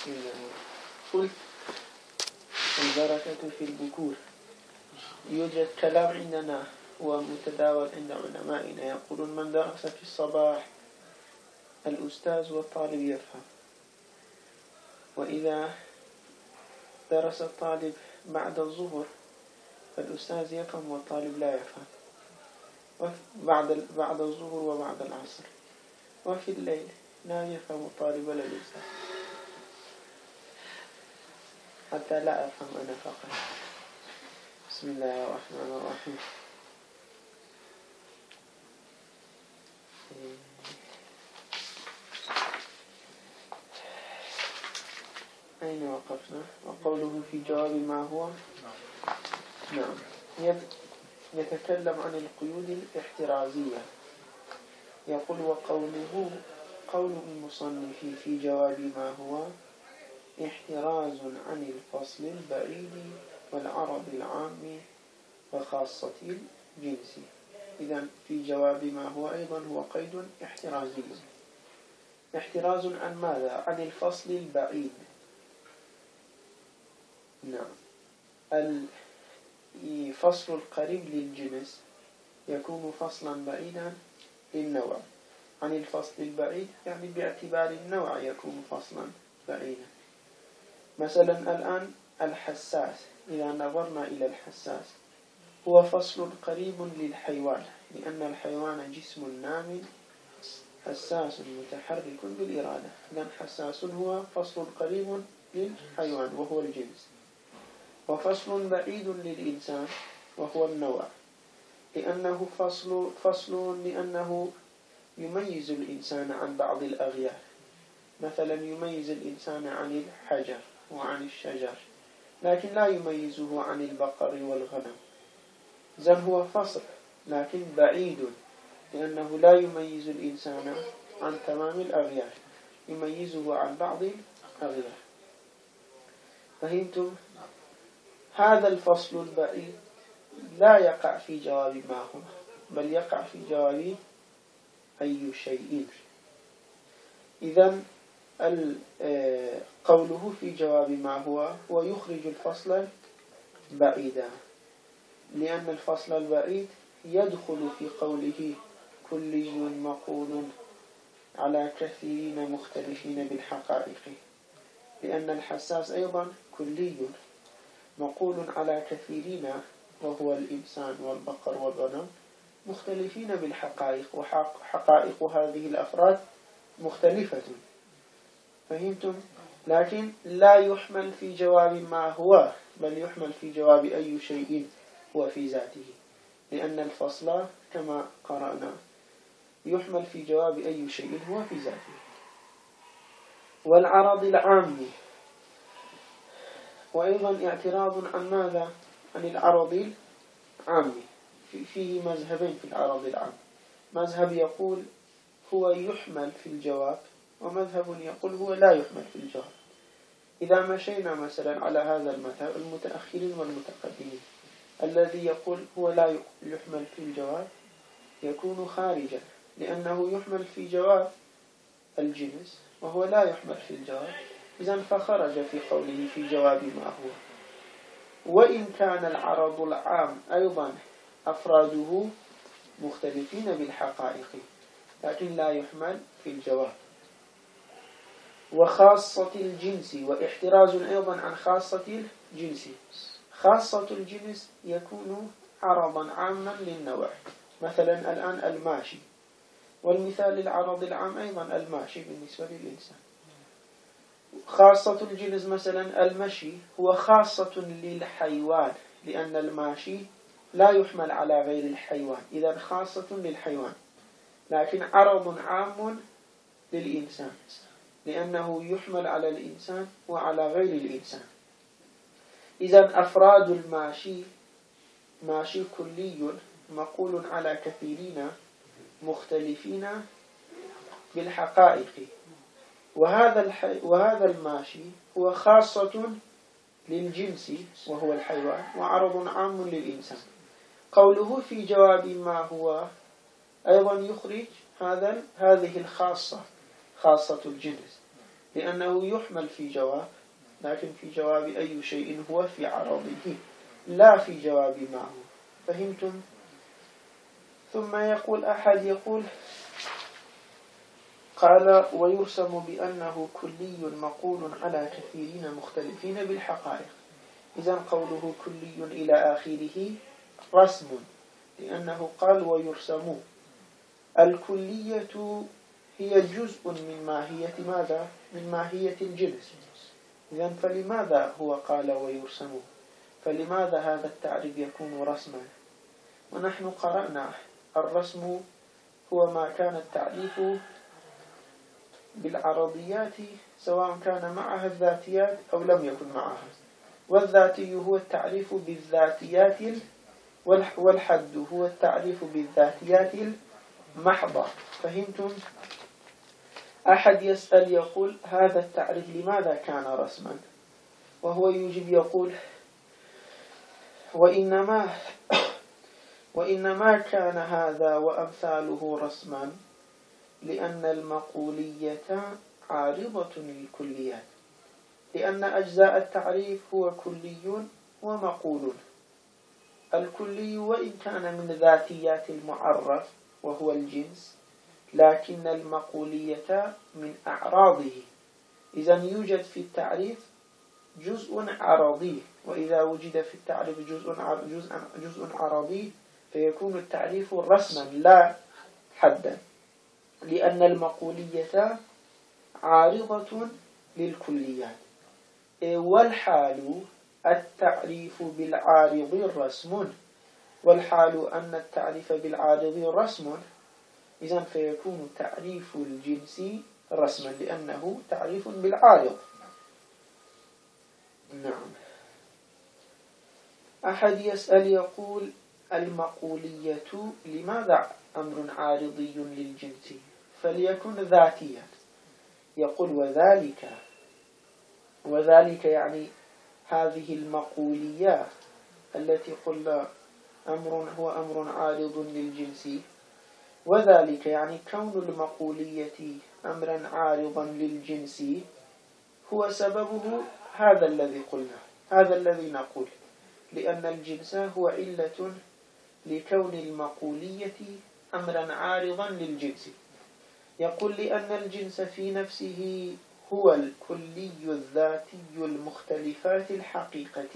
قلت البركة في البكور. يوجد كلام عندنا ومتداول عند علمائنا يقولون من درس في الصباح الأستاذ والطالب يفهم، وإذا درس الطالب بعد الظهر فالأستاذ يفهم والطالب لا يفهم، بعد الظهر وبعد العصر، وفي الليل لا يفهم الطالب ولا الأستاذ، حتى لا أفهم أنا فقط. بسم الله الرحمن الرحيم. أين وقفنا؟ وقوله في جواب ما هو. نعم. يتكلم عن القيود الاحترازية. يقول قول المصنف في جواب ما هو احتراز عن الفصل البعيد والعرض العام وخاصة الجنس. إذن في جواب ما هو أيضا هو قيد احترازي. احتراز عن ماذا؟ عن الفصل البعيد. نعم. الفصل القريب للجنس يكون فصلا بعيدا للنوع عن الفصل البعيد، يعني باعتبار النوع يكون فصلا بعيدا. مثلا الآن الحساس، إذا نظرنا إلى الحساس هو فصل قريب للحيوان، لأن الحيوان جسم نام حساس متحرك بالإرادة. إذن حساس هو فصل قريب للحيوان وهو الجنس، وفصل بعيد للإنسان وهو النوع، لأنه فصل لأنه يميز الإنسان عن بعض الأغيار. مثلا يميز الإنسان عن الحجر وعن الشجر، لكن لا يميزه عن البقر والغنم. إذن هو فصل لكن بعيد، لأنه لا يميز الإنسان عن تمام الأغيار، يميزه عن بعض الأغيار. فهمتم؟ هذا الفصل البعيد لا يقع في جواب ما هو، بل يقع في جواب أي شيء. إذن قوله في جواب ما هو يخرج الفصل بعيدا، لأن الفصل البعيد يدخل في قوله كلي مقول على كثيرين مختلفين بالحقائق، لأن الحساس أيضا كلي مقول على كثيرين، وهو الإنسان والبقر والغنم، مختلفين بالحقائق، وحقائق هذه الأفراد مختلفة. فهمتم؟ لكن لا يحمل في جواب ما هو، بل يحمل في جواب أي شيء هو في ذاته، لأن الفصل كما قرأنا يحمل في جواب أي شيء هو في ذاته. والعرض العام، وأيضا اعتراض عن ماذا؟ عن العرض العام. فيه مذهبين في العرض العام، مذهب يقول هو يحمل في الجواب، ومذهب يقول هو لا يحمل في الجواب. إذا مشينا مثلا على هذا المذهب، المتأخرين والمتقدمين، الذي يقول هو لا يحمل في الجواب يكون خارجا، لأنه يحمل في جواب الجنس وهو لا يحمل في الجواب، إذن فخرج في قوله في جواب ما هو. وإن كان العرض العام أيضا أفراده مختلفين بالحقائق، لكن لا يحمل في الجواب. وخاصة الجنس، واحتراز أيضا عن خاصة الجنس. خاصة الجنس يكون عرضا عاما للنوع، مثلا الآن الماشي، والمثال للعرض العام أيضا الماشي بالنسبة للإنسان. خاصة الجنس مثلا المشي هو خاصة للحيوان، لأن الماشي لا يحمل على غير الحيوان، إذا خاصة للحيوان، لكن عرض عام للإنسان، لأنه يحمل على الإنسان وعلى غير الإنسان. إذا أفراد الماشي ماشي كلي مقول على كثيرين مختلفين بالحقائق، وهذا الماشي هو خاصة للجنس وهو الحيوان، وعرض عام للإنسان. قوله في جواب ما هو أيضا يخرج هذه الخاصة، خاصة الجنس، لأنه يحمل في جواب، لكن في جواب أي شيء هو في عرضه لا في جواب ما هو. فهمتم؟ ثم يقول أحد يقول قال ويرسم بأنه كلي مقول على كثيرين مختلفين بالحقائق. إذن قوله كلي إلى آخره رسم، لأنه قال ويرسم. الكلية هي جزء من ماهية ماذا؟ من ماهية الجنس. إذن فلماذا هو قال ويرسم؟ فلماذا هذا التعريف يكون رسما؟ ونحن قرأنا الرسم هو ما كان التعريف بالعرضيات سواء كان معها الذاتيات أو لم يكن معها، والذاتي هو التعريف بالذاتيات والحد هو التعريف بالذاتيات المحضة. فهمتم؟ أحد يسأل يقول هذا التعريف لماذا كان رسما؟ وهو يجيب يقول وإنما كان هذا وأمثاله رسما لأن المقولية عارضة للكليات، لأن أجزاء التعريف هو كلي ومقول. الكلي وإن كان من ذاتيات المعرف وهو الجنس، لكن المقولية من أعراضه. إذن يوجد في التعريف جزء عرضي، وإذا وجد في التعريف جزء عرضي فيكون التعريف رسما لا حدا، لأن المقولية عارضة للكليات. والحال التعريف بالعارض رسم، والحال أن التعريف بالعارض رسم، إذن فيكون تعريف الجنس رسما لأنه تعريف بالعارض. نعم. أحد يسأل يقول المقولية لماذا أمر عارضي للجنس؟ فليكن ذاتيا. يقول وذلك يعني هذه المقولية التي قلنا هو أمر عارض للجنس، وذلك يعني كون المقولية أمرا عارضا للجنس هو سببه هذا الذي قلنا، هذا الذي نقول، لأن الجنس هو علة لكون المقولية أمرا عارضا للجنس. يقول لأن الجنس في نفسه هو الكلي الذاتي المختلفات الحقيقة.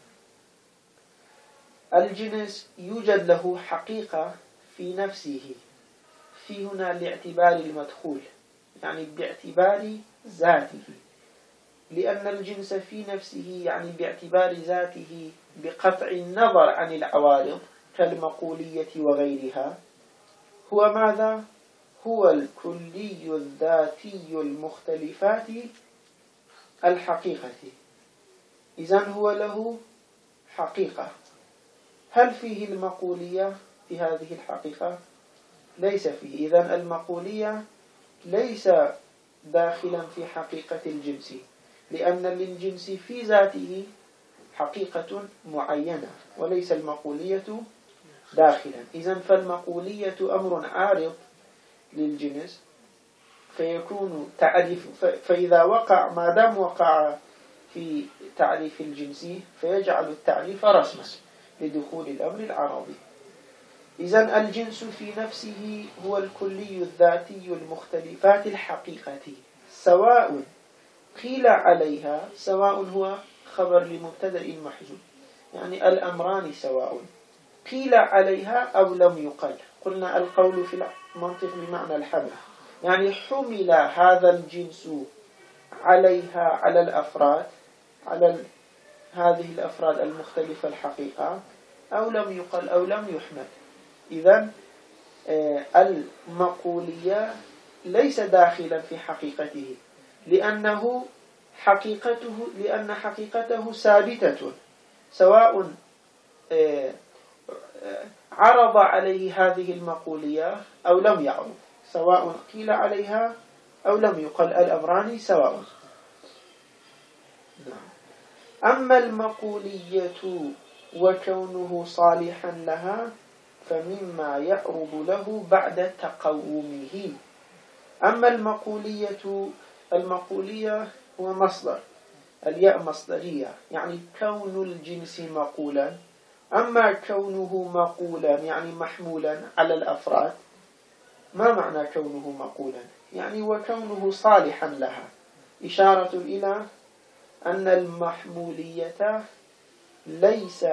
الجنس يوجد له حقيقة في نفسه، في هنا لاعتبار المدخول، يعني باعتبار ذاته، لأن الجنس في نفسه يعني باعتبار ذاته بقطع النظر عن العوارض كالمقولية وغيرها هو ماذا؟ هو الكلي الذاتي المختلفات الحقيقة. إذن هو له حقيقة. هل فيه المقولية في هذه الحقيقة؟ ليس فيه. إذن المقولية ليس داخلا في حقيقة الجنس، لأن للجنس في ذاته حقيقة معينة وليس المقولية داخلا. إذن فالمقولية أمر عارض للجنس، فيكون تعريف، فإذا وقع ما دام وقع في تعريف الجنس فيجعل التعريف رسما لدخول الأمر العرضي. إذن الجنس في نفسه هو الكلي الذاتي المختلفات الحقيقة، سواء قيل عليها، سواء هو خبر لمبتدأ محذوف، يعني الأمران سواء قيل عليها أو لم يقل. قلنا القول في المنطق بمعنى الحمل، يعني حمل هذا الجنس عليها على الأفراد، على هذه الأفراد المختلفة الحقيقة، أو لم يقل أو لم يحمل. إذن المقولية ليس داخلا في حقيقته، لأن حقيقته ثابتة، سواء عرض عليه هذه المقولية أو لم يعرض، سواء قيل عليها أو لم يقل، الأمران سواء. أما المقولية وكونه صالحا لها فمما يعرض له بعد تقومه. أما المقولية المقولية هو مصدر، الياء مصدرية، يعني كون الجنس مقولا. أما كونه مقولا يعني محمولا على الأفراد. ما معنى كونه مقولا؟ يعني وكونه صالحا لها، إشارة إلى أن المحمولية ليس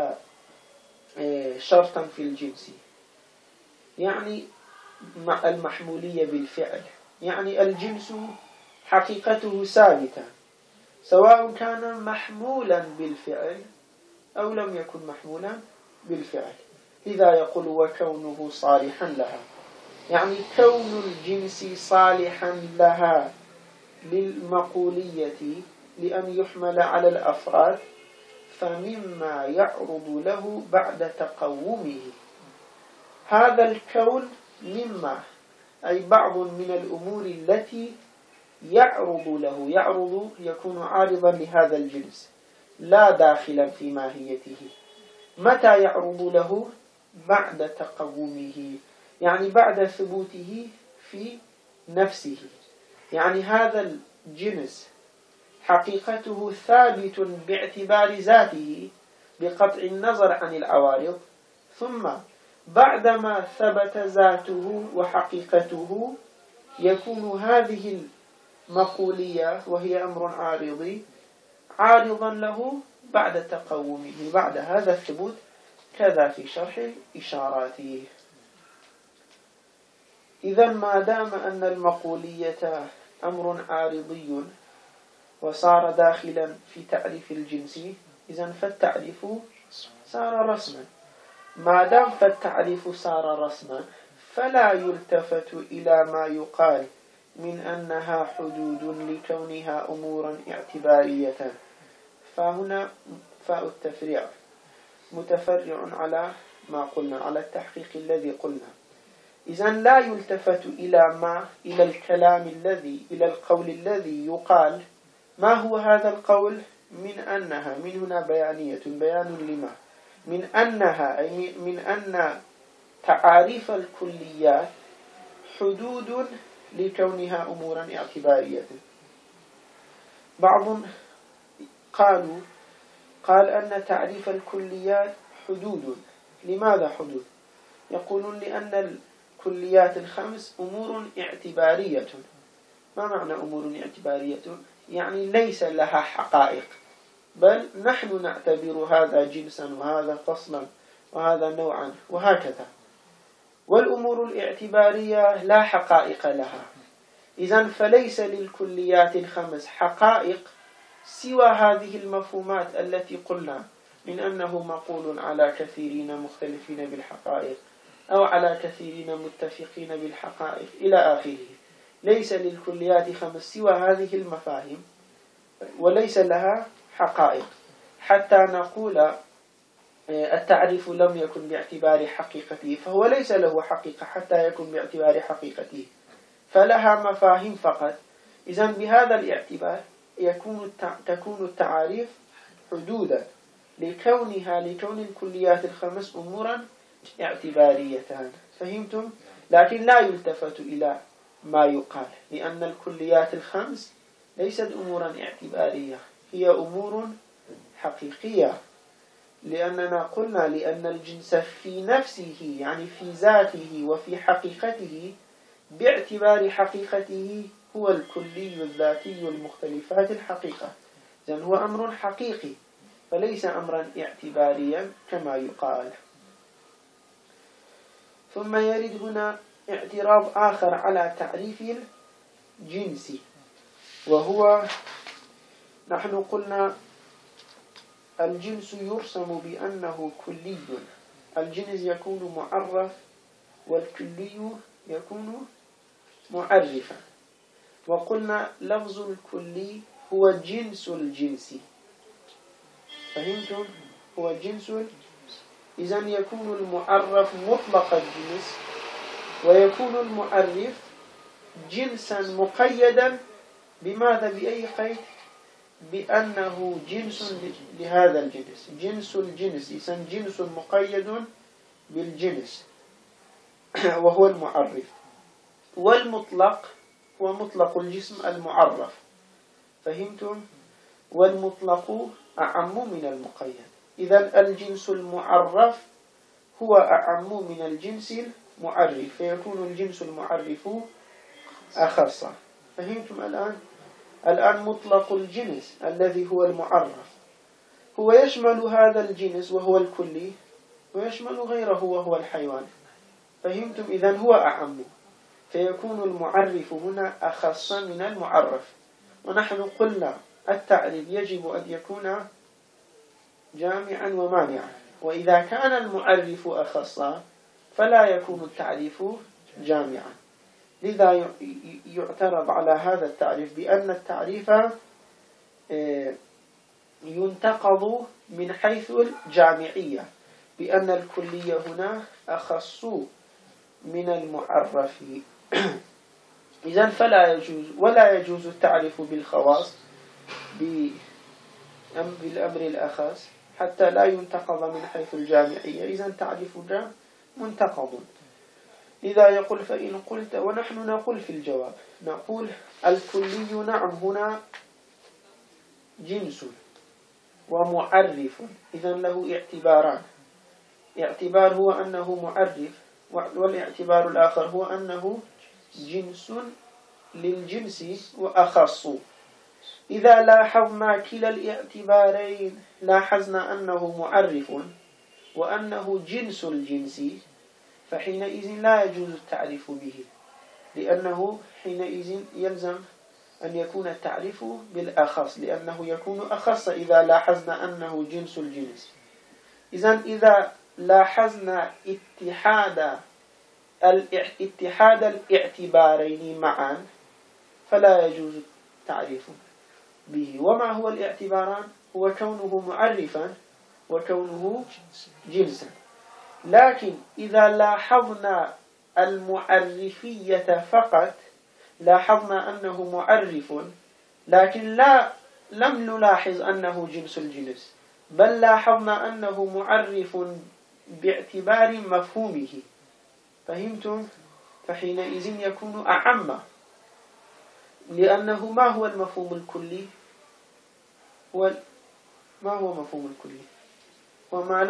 شرطا في الجنس، يعني المحمولية بالفعل، يعني الجنس حقيقته ثابتة سواء كان محمولا بالفعل أو لم يكن محمولا بالفعل. لذا يقول وكونه صالحا لها، يعني كون الجنس صالحا لها للمقولية لأن يحمل على الأفراد، فمما يعرض له بعد تقومه. هذا الكون مما أي بعض من الأمور التي يعرض له، يعرض يكون عارضا لهذا الجنس لا داخلا في ماهيته. متى يعرض له؟ بعد تقومه، يعني بعد ثبوته في نفسه. يعني هذا الجنس حقيقته ثابت باعتبار ذاته بقطع النظر عن العوارض، ثم بعدما ثبت ذاته وحقيقته يكون هذه المقولية وهي أمر عارضي عارضا له بعد تقومه، بعد هذا الثبوت، كذا في شرح الإشارات. إذا ما دام أن المقولية أمر عارضي وصار داخلا في تعريف الجنس، إذن فالتعريف صار رسما. ما دام فالتعريف صار رسما فلا يلتفت إلى ما يقال من أنها حدود لكونها أمورا اعتبارية. فهنا فاء التفريع متفرع على ما قلنا، على التحقيق الذي قلنا. إذن لا يلتفت إلى الكلام الذي، إلى القول الذي يقال. ما هو هذا القول؟ من أنها، من هنا بيانية، بيان لما، من أنها أي من أن تعاريف الكليات حدود لكونها أمورا اعتبارية. بعض قال أن تعريف الكليات حدود. لماذا حدود؟ يقولون لأن الكليات الخمس أمور اعتبارية. ما معنى أمور اعتبارية؟ يعني ليس لها حقائق، بل نحن نعتبر هذا جنسا وهذا فصلا وهذا نوعا وهكذا. والأمور الاعتبارية لا حقائق لها. إذن فليس للكليات الخمس حقائق سوى هذه المفهومات التي قلنا من أنه مقول على كثيرين مختلفين بالحقائق أو على كثيرين متفقين بالحقائق إلى آخره. ليس للكليات خمس سوى هذه المفاهيم وليس لها حقائق، حتى نقول التعريف لم يكن باعتبار حقيقته، فهو ليس له حقيقة حتى يكون باعتبار حقيقته، فلها مفاهيم فقط. إذن بهذا الاعتبار تكون التعاريف حدودا لكون الكليات الخمس أمورا اعتبارية. فهمتم؟ لكن لا يلتفت إلى ما يقال، لأن الكليات الخمس ليست أمورا اعتبارية، هي أمور حقيقية. لأننا قلنا لأن الجنس في نفسه، يعني في ذاته وفي حقيقته باعتبار حقيقته هو الكلي الذاتي المختلفات الحقيقة. إذن هو أمر حقيقي فليس أمرا اعتباريا كما يقال. ثم يرد هنا اعتراض آخر على تعريف الجنس، وهو نحن قلنا الجنس يرسم بأنه كلي. الجنس يكون معرف والكلي يكون معرفا. وقلنا لفظ الكلي هو جنس الجنس. فهمتم؟ هو جنس. إذن يكون المعرف مطلق الجنس، ويكون المعرف جنسا مقيدا بماذا؟ بأي قيد؟ بأنه جنس لهذا الجنس، جنس الجنس. إذن جنس مقيد بالجنس وهو المعرف. والمطلق هو مطلق الجسم المعرف. فهمتم؟ والمطلق أعم من المقيد. إذا الجنس المعرف هو أعم من الجنس المعرف، فيكون الجنس المعرف أخص. فهمتم الآن؟ الآن مطلق الجنس الذي هو المعرف هو يشمل هذا الجنس وهو الكلي، ويشمل غيره وهو الحيوان. فهمتم؟ إذن هو أعم، فيكون المعرف هنا أخص من المعرف. ونحن قلنا التعريف يجب أن يكون جامعا ومانعا، وإذا كان المعرف أخص فلا يكون التعريف جامعا. لذا يعترض على هذا التعريف بأن التعريف ينتقض من حيث الجامعية، بأن الكلية هنا أخص من المعرف. إذن فلا يجوز ولا يجوز التعريف بالخواص بالأمر الأخص حتى لا ينتقض من حيث الجامعية. إذن تعريفنا منتقض. لذا يقول فإن قلت، ونحن نقول في الجواب نقول الكلي نعم هنا جنس ومعرف، إذن له اعتباران. اعتبار هو أنه معرف، والاعتبار الآخر هو أنه جنس للجنس وأخص. إذا لاحظنا كلا الاعتبارين لاحظنا أنه معرف وأنه جنس الجنس، فحينئذ لا يجوز التعريف به، لأنه حينئذ يلزم أن يكون التعريف بالأخص، لأنه يكون أخص إذا لاحظنا أنه جنس الجنس. إذا لاحظنا اتحاد الاعتبارين معا فلا يجوز التعريف به. وما هو الاعتباران؟ هو كونه معرفا وكونه جنسا. لكن إذا لاحظنا المعرفية فقط لاحظنا أنه معرف، لكن لم نلاحظ أنه جنس الجنس، بل لاحظنا أنه معرف باعتبار مفهومه. فهمتم؟ فحينئذ يكون أعم، لأنه ما هو المفهوم الكلي؟ ما هو مفهوم الكلي؟ وما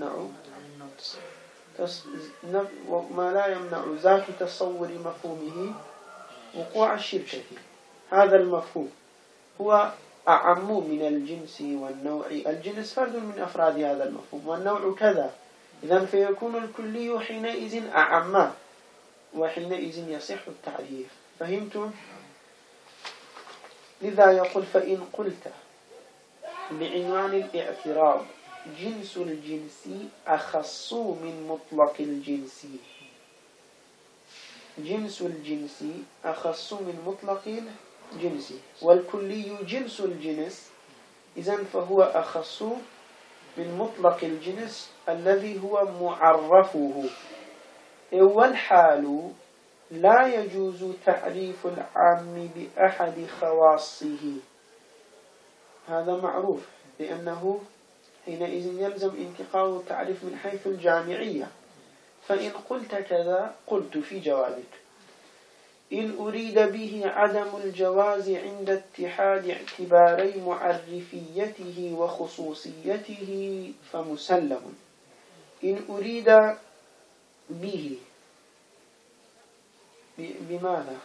لا يمنع ذات تصور مفهومه وقوع الشرك فيه. هذا المفهوم هو أعم من الجنس والنوع. الجنس فرد من أفراد هذا المفهوم والنوع كذا. إذن فيكون الكلي حينئذ أعم، وحينئذ يصح التعريف. فهمتم؟ لذا يقول فإن قلت بعنوان الاعتراض جنس الجنس أخص من مطلق الجنس، جنس الجنس أخص من مطلق الجنس، والكلي جنس الجنس، إذن فهو أخص من مطلق الجنس الذي هو معرفه. والحال لا يجوز تعريف العام بأحد خواصه. هذا معروف، لأنه حينئذ يلزم انتقاء التعريف من حيث الجامعية. فإن قلت كذا قلت في جوابك إن أريد به عدم الجواز عند اتحاد اعتباري معرفيته وخصوصيته فمسلم. إن أريد به بماذا؟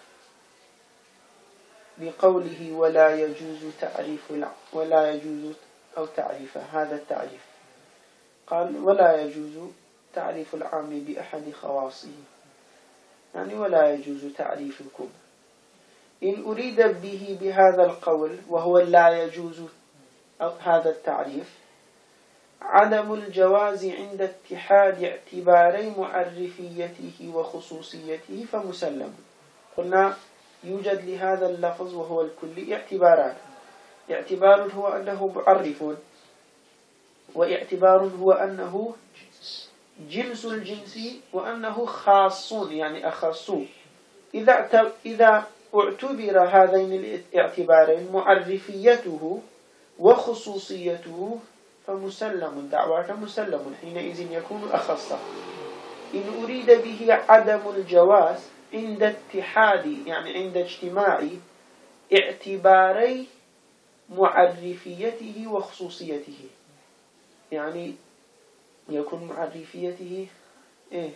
بقوله ولا يجوز تعريف ولا يجوز أو تعريف هذا التعريف. قال ولا يجوز تعريف العام بأحد خواصه، يعني ولا يجوز تعريفكم. إن أريد به بهذا القول وهو لا يجوز هذا التعريف عدم الجواز عند اتحاد اعتباري معرفيته وخصوصيته فمسلم. قلنا يوجد لهذا اللفظ وهو الكلي اعتبارات. اعتبار هو أنه معرف، واعتبار هو أنه جنس الجنس، وأنه خاص يعني أخص. إذا اعتبر هذين الاعتبارين معرفيته وخصوصيته فمسلم، دعواك مسلم، حينئذ يكون أخص. إن أريد به عدم الجواز عند اتحاد يعني عند اجتماع اعتباري معرفيته وخصوصيته. يعني يكون معرفيته إيه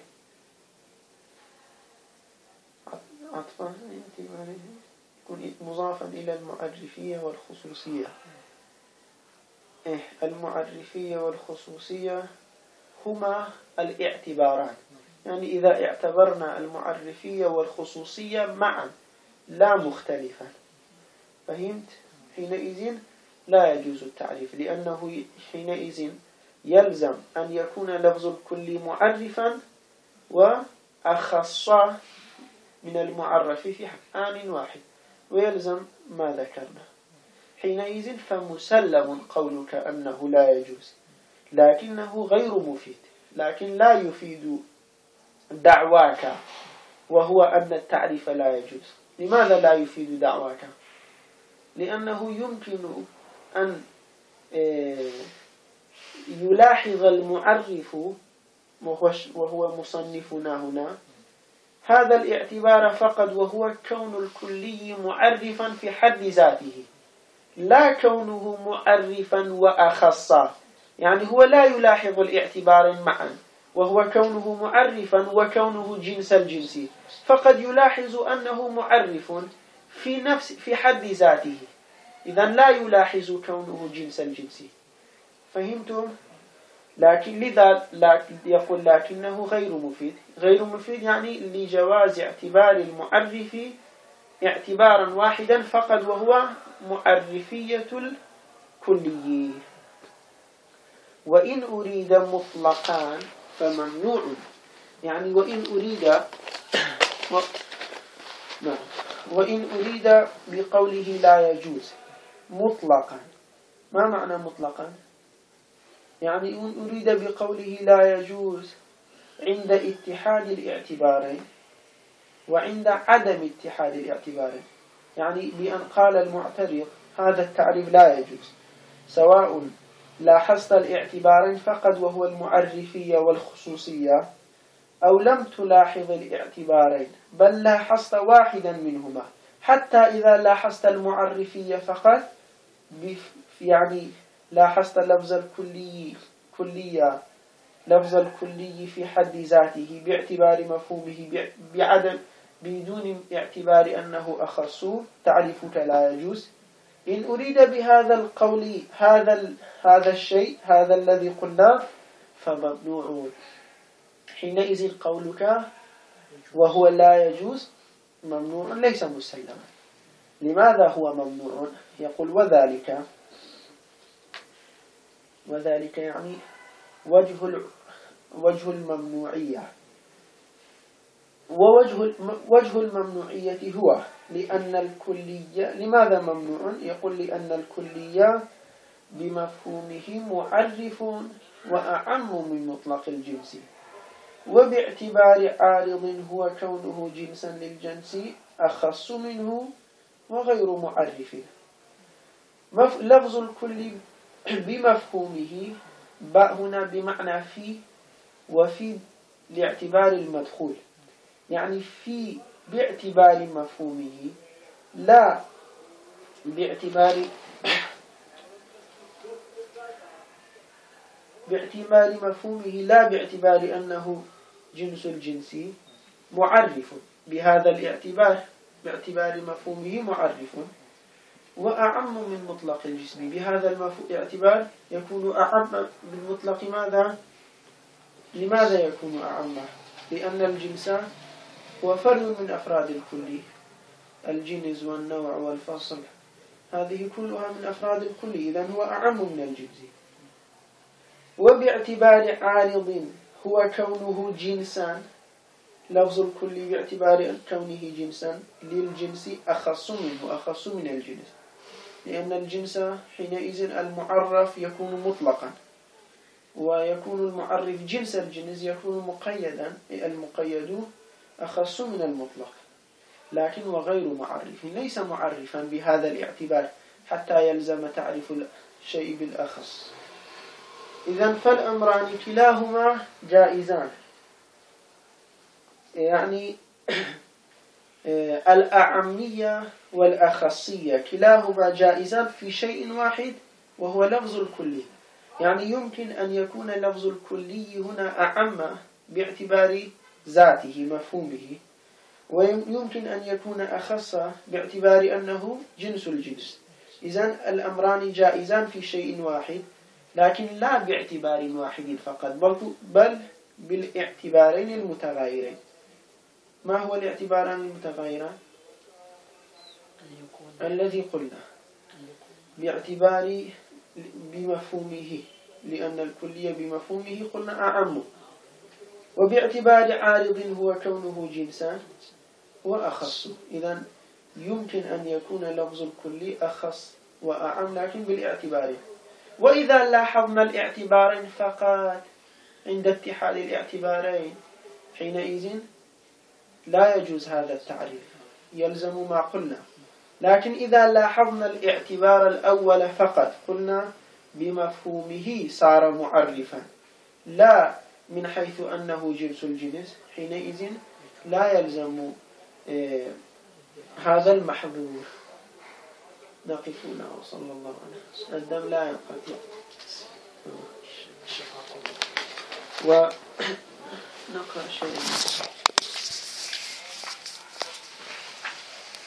عطفا يكون مضافا إلى المعرفية والخصوصية. إيه المعرفية والخصوصية هما الاعتباران. يعني إذا اعتبرنا المعرفية والخصوصية معا لا مختلفا، فهمت؟ حينئذ لا يجوز التعريف، لأنه حينئذ يلزم أن يكون لفظ الكل معرفا وأخص من المعرف في آن واحد، ويلزم ما ذكرنا. حينئذ فمسلم قولك أنه لا يجوز، لكنه غير مفيد، لكن لا يفيد دعواك وهو أن التعريف لا يجوز. لماذا لا يفيد دعواك؟ لأنه يمكن أن يلاحظ المعرف وهو مصنفنا هنا هذا الاعتبار فقط، وهو كون الكلي معرفا في حد ذاته، لا كونه معرفا وأخصا. يعني هو لا يلاحظ الاعتبار معا، وهو كونه معرفا وكونه جنس الجنس، فقد يلاحظ أنه معرف في حد ذاته، إذن لا يلاحظ كونه جنس الجنس. فهمتم؟ لكن لذا يقول لكنه غير مفيد. غير مفيد يعني لجواز اعتبار المعرف اعتبارا واحدا فقط، وهو معرفية الكلي. وإن أريد مطلقان فممنوع. يعني وإن أريد بقوله لا يجوز مطلقا. ما معنى مطلقا؟ يعني إن أريد بقوله لا يجوز عند اتحاد الاعتبارين وعند عدم اتحاد الاعتبارين. يعني بأن قال المعترض هذا التعريف لا يجوز سواء لاحظت الاعتبارين فقط وهو المعرفية والخصوصية، أو لم تلاحظ الاعتبارين بل لاحظت واحدا منهما. حتى إذا لاحظت المعرفية فقط، يعني لاحظت لفظ الكلية لفظ الكلي في حد ذاته باعتبار مفهومه بدون اعتبار أنه أخص، تعريفك لا يجوز. إن أريد بهذا القول هذا الشيء هذا الذي قلنا فممنوع. حينئذ قولك وهو لا يجوز ممنوع ليس مسلما. لماذا هو ممنوع؟ يقول وذلك يعني وجه الممنوعية. ووجه الممنوعية هو لأن الكلية. لماذا ممنوع؟ يقول لأن الكلية بمفهومه معرف وأعم من مطلق الجنس، وباعتبار عارض هو كونه جنسا للجنس أخص منه وغير معرف. لفظ الكل بمفهومه باء هنا بمعنى في، وفي لاعتبار المدخول، يعني في باعتبار مفهومه لا باعتبار مفهومه لا باعتبار أنه جنس الجنس معرف. بهذا الاعتبار باعتبار مفهومه معرف وأعم من مطلق الجسم. بهذا الاعتبار يكون أعم من مطلق ماذا؟ لماذا يكون أعم؟ لأن الجنس هو فرد من أفراد الكل، الجنس والنوع والفصل هذه كلها من أفراد الكل، إذن هو أعم من الجنس. وباعتبار عارض هو كونه جنسا، لفظ الكل باعتبار كونه جنسا للجنس أخص من الجنس، لأن الجنس حينئذ المعرف يكون مطلقا، ويكون المعرف جنس الجنس يكون مقيدا، المقيد أخص من المطلق، لكن وغير معرف، ليس معرفا بهذا الاعتبار حتى يلزم تعريف الشيء بالأخص. إذن فالأمران كلاهما جائزان. يعني الأعمية والأخصية كلاهما جائزان في شيء واحد وهو لفظ الكلي. يعني يمكن أن يكون لفظ الكلي هنا أعم باعتبار ذاته مفهومه، ويمكن أن يكون أخص باعتبار أنه جنس الجنس. إذن الأمران جائزان في شيء واحد، لكن لا باعتبار واحد فقط، بل بالاعتبارين المتغايرين. ما هو الاعتباران المتغايران؟ الذي قلنا باعتبار بمفهومه، لأن الكلية بمفهومه قلنا أعم، وباعتبار عارض هو كونه جنسا هو أخص. إذن يمكن أن يكون لفظ الكلي أخص وأعم لكن بالاعتبار. وإذا لاحظنا الاعتبارين فقط عند اتحاد الاعتبارين حينئذ لا يجوز هذا التعريف، يلزم ما قلنا. لكن إذا لاحظنا الاعتبار الأول فقط قلنا بمفهومه صار معرفا لا من حيث أنه جنس الجنس، حينئذ لا يلزم هذا المحظور. نقفنا وصلى الله عليه وسلم. الدم لا ينقطع ونقرأ شيئا.